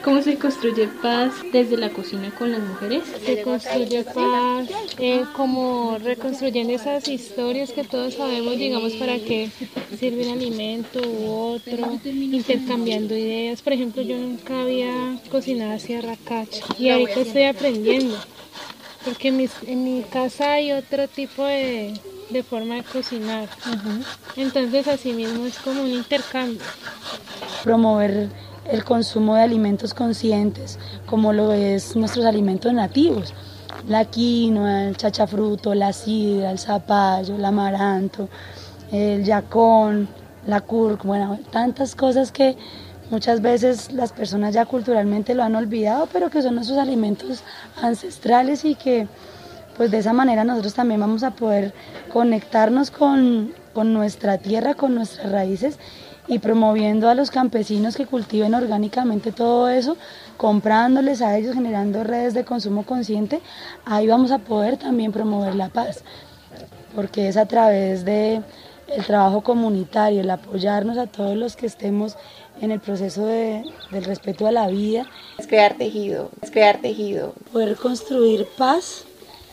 ¿Cómo se construye paz desde la cocina con las mujeres? Se construye paz, como reconstruyendo esas historias que todos sabemos, digamos, para qué sirve un alimento u otro, intercambiando ideas. Por ejemplo, yo nunca había cocinado así arracacha y ahorita estoy aprendiendo, porque en mi casa hay otro tipo de forma de cocinar. Entonces, así mismo es como un intercambio. Promover el consumo de alimentos conscientes, como lo es nuestros alimentos nativos, la quinoa, el chachafruto, la sidra, el zapallo, el amaranto, el yacón, la cúrcuma, bueno, tantas cosas que muchas veces las personas ya culturalmente lo han olvidado, pero que son nuestros alimentos ancestrales y que pues de esa manera nosotros también vamos a poder conectarnos con nuestra tierra, con nuestras raíces y promoviendo a los campesinos que cultiven orgánicamente todo eso, comprándoles a ellos, generando redes de consumo consciente. Ahí vamos a poder también promover la paz, porque es a través de el trabajo comunitario, el apoyarnos a todos los que estemos en el proceso del respeto a la vida. Es crear tejido, es crear tejido. Poder construir paz,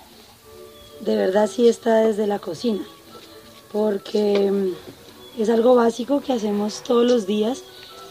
de verdad sí está desde la cocina, porque es algo básico que hacemos todos los días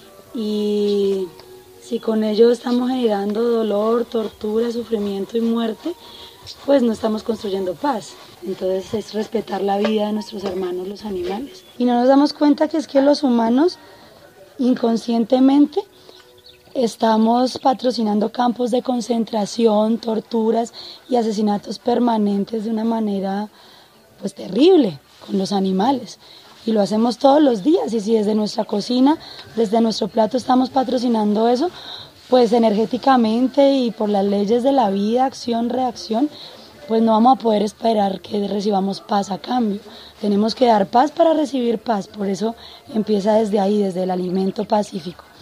y si con ello estamos generando dolor, tortura, sufrimiento y muerte, pues no estamos construyendo paz. Entonces es respetar la vida de nuestros hermanos, los animales. Y no nos damos cuenta que es que los humanos inconscientemente estamos patrocinando campos de concentración, torturas y asesinatos permanentes de una manera pues terrible con los animales. Y lo hacemos todos los días, y si desde nuestra cocina, desde nuestro plato estamos patrocinando eso, pues energéticamente y por las leyes de la vida, acción, reacción, pues no vamos a poder esperar que recibamos paz a cambio. Tenemos que dar paz para recibir paz, por eso empieza desde ahí, desde el alimento pacífico.